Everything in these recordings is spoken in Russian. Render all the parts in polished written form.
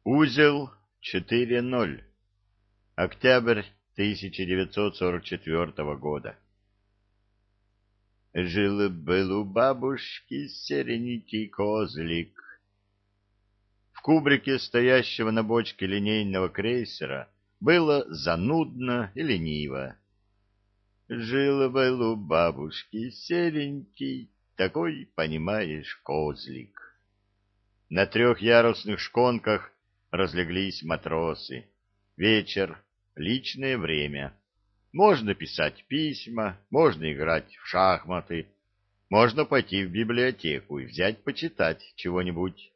Узел 4.0. Октябрь 1944 года. Жил-был у бабушки серенький козлик. В кубрике стоящего на бочке линейного крейсера было занудно и лениво. Жил-был у бабушки серенький, такой, понимаешь, козлик. На трехъярусных шконках разлеглись матросы. Вечер, личное время. Можно писать письма, можно играть в шахматы, можно пойти в библиотеку и взять почитать чего-нибудь.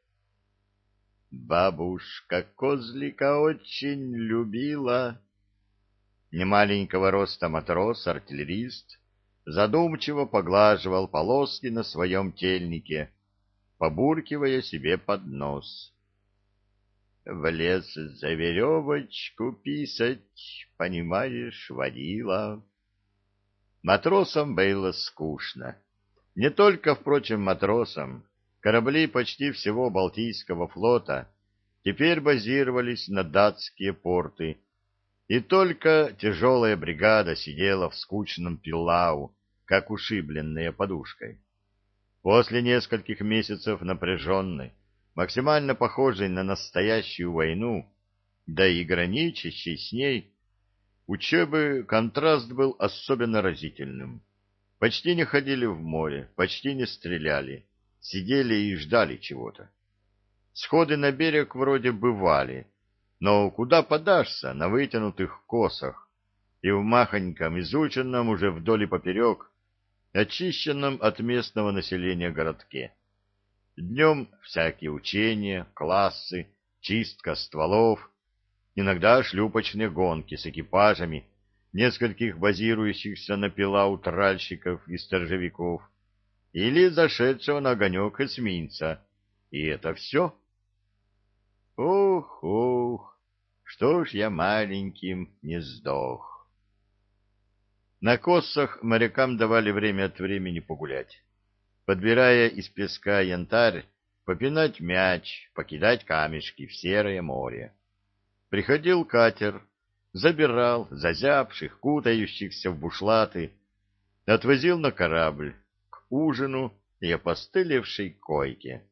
Бабушка козлика очень любила. Немаленького роста матрос-артиллерист задумчиво поглаживал полоски на своем тельнике, побуркивая себе под нос. В лес за веревочку писать, понимаешь, водила. Матросам было скучно. Не только, впрочем, матросам. Корабли почти всего Балтийского флота теперь базировались на датские порты, и только тяжелая бригада сидела в скучном пиллау, как ушибленная подушкой. После нескольких месяцев напряженной, максимально похожей на настоящую войну, да и граничащей с ней, учебы контраст был особенно разительным. Почти не ходили в море, почти не стреляли, сидели и ждали чего-то. Сходы на берег вроде бывали, но куда подашься на вытянутых косах и в махоньком, изученном уже вдоль и поперек, очищенном от местного населения городке. Днем всякие учения, классы, чистка стволов, иногда шлюпочные гонки с экипажами нескольких базирующихся на Пилау тральщиков и сторожевиков или зашедшего на огонек эсминца. И это все. Ух, что ж я маленьким не сдох. На косах морякам давали время от времени погулять, подбирая из песка янтарь, попинать мяч, покидать камешки в серое море. Приходил катер, забирал зазябших, кутающихся в бушлаты, отвозил на корабль, к ужину и опостылевшей койке.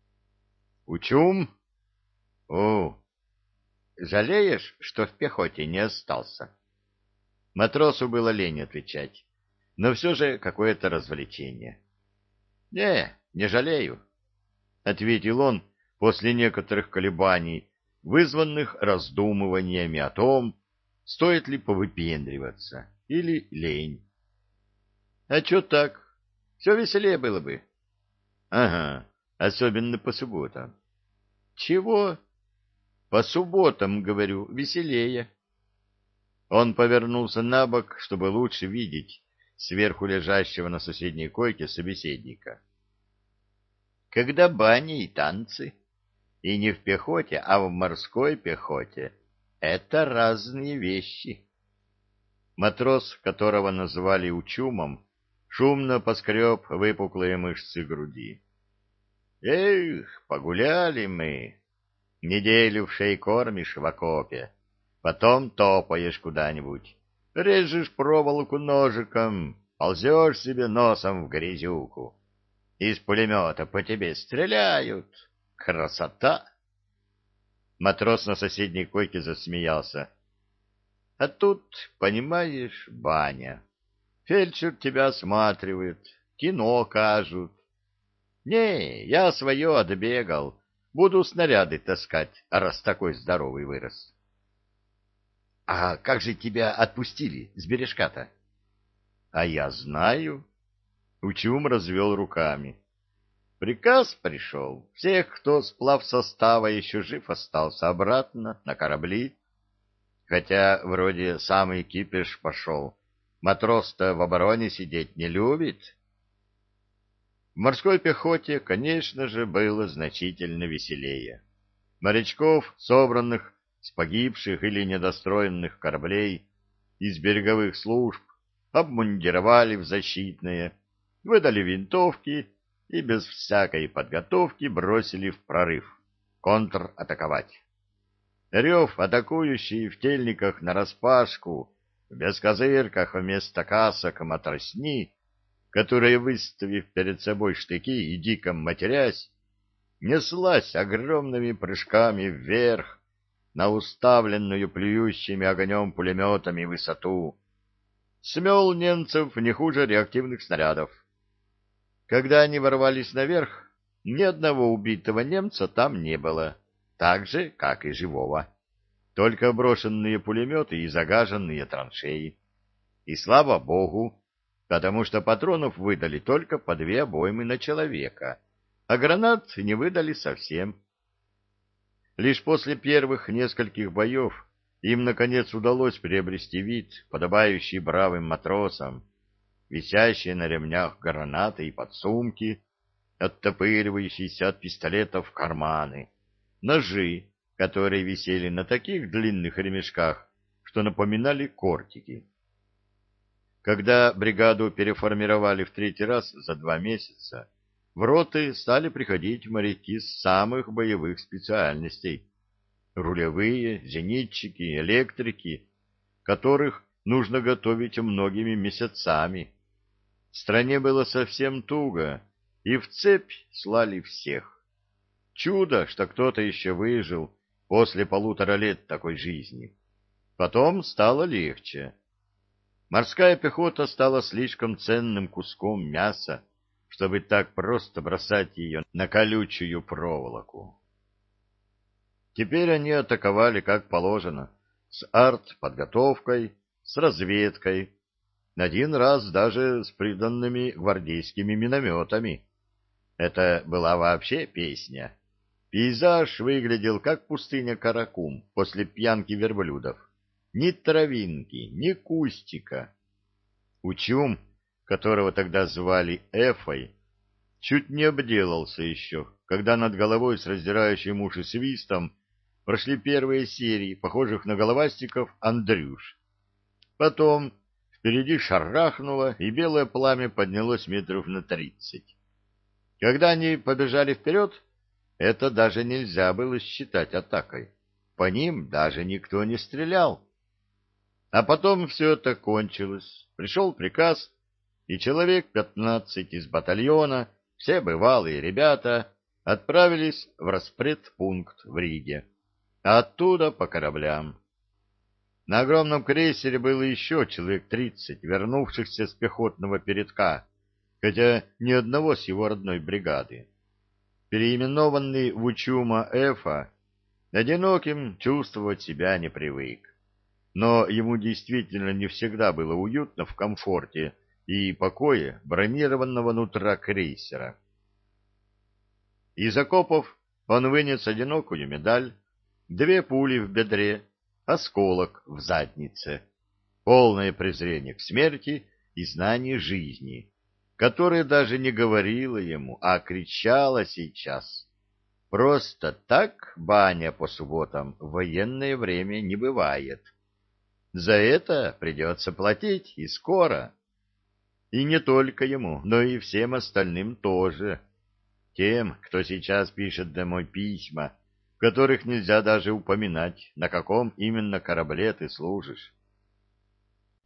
«Учум? О, жалеешь, что в пехоте не остался?» Матросу было лень отвечать, но все же какое-то развлечение. Не жалею», — ответил он после некоторых колебаний, вызванных раздумываниями о том, стоит ли повыпендриваться или лень. «А чё так? Все веселее было бы». «Ага, особенно по субботам». «Чего?» «По субботам, говорю, веселее». Он повернулся на бок, чтобы лучше видеть сверху лежащего на соседней койке собеседника. «Когда бани и танцы, и не в пехоте, а в морской пехоте, это разные вещи». Матрос, которого называли Учумом, шумно поскреб выпуклые мышцы груди. «Эх, погуляли мы. Неделю в шей кормишь в окопе, потом топаешь куда-нибудь, режешь проволоку ножиком, ползешь себе носом в грязюку. Из пулемета по тебе стреляют. Красота!» Матрос на соседней койке засмеялся. «А тут, понимаешь, баня. Фельдшер тебя осматривает, кино кажут. Не, я свое отбегал. Буду снаряды таскать, раз такой здоровый вырос». «А как же тебя отпустили с бережка-то?» «А я знаю». Учум развел руками. «Приказ пришел. Всех, кто с плавсостава еще жив остался, обратно на корабли. Хотя вроде самый кипиш пошел. Матрос-то в обороне сидеть не любит». В морской пехоте, конечно же, было значительно веселее. Морячков, собранных с погибших или недостроенных кораблей, из береговых служб, обмундировали в защитные, выдали винтовки и без всякой подготовки бросили в прорыв, контратаковать. Рев, атакующий в тельниках нараспашку, в бескозырках вместо касок матросни, которая, выставив перед собой штыки и дико матерясь, неслась огромными прыжками вверх на уставленную плюющими огнем пулеметами высоту, смел немцев не хуже реактивных снарядов. Когда они ворвались наверх, ни одного убитого немца там не было, так же, как и живого. Только брошенные пулеметы и загаженные траншеи. И слава богу, потому что патронов выдали только по 2 обоймы на человека, а гранат не выдали совсем. Лишь после первых нескольких боев им, наконец, удалось приобрести вид, подобающий бравым матросам, висящие на ремнях гранаты и подсумки, оттопыривающиеся от пистолетов карманы, ножи, которые висели на таких длинных ремешках, что напоминали кортики. Когда бригаду переформировали в 3-й раз за 2 месяца, в роты стали приходить моряки с самых боевых специальностей: рулевые, зенитчики, электрики, которых нужно готовить многими месяцами. В стране было совсем туго, и в цепь слали всех. Чудо, что кто-то еще выжил после 1,5 лет такой жизни. Потом стало легче. Морская пехота стала слишком ценным куском мяса, чтобы так просто бросать ее на колючую проволоку. Теперь они атаковали как положено, с артподготовкой, с разведкой, один раз даже с приданными гвардейскими минометами. Это была вообще песня. Пейзаж выглядел как пустыня Каракум после пьянки верблюдов. Ни травинки, ни кустика. Учум, которого тогда звали Эфой, чуть не обделался еще, когда над головой с раздирающим уши свистом прошли первые серии, похожих на головастиков, Андрюш. Потом впереди шарахнуло, и белое пламя поднялось метров на 30. Когда они побежали вперед, это даже нельзя было считать атакой. По ним даже никто не стрелял. А потом все это кончилось. Пришел приказ, и человек 15 из батальона, все бывалые ребята, отправились в распредпункт в Риге, а оттуда по кораблям. На огромном крейсере было еще человек 30, вернувшихся с пехотного передка, хотя ни одного с его родной бригады. Переименованный в Учума Эфа одиноким чувствовать себя не привык. Но ему действительно не всегда было уютно в комфорте и покое бронированного нутра крейсера. Из окопов он вынес одинокую медаль, 2 пули в бедре, осколок в заднице, полное презрение к смерти и знание жизни, которое даже не говорило ему, а кричало сейчас. Просто так баня по субботам в военное время не бывает. За это придется платить, и скоро. И не только ему, но и всем остальным тоже. Тем, кто сейчас пишет домой письма, в которых нельзя даже упоминать, на каком именно корабле ты служишь.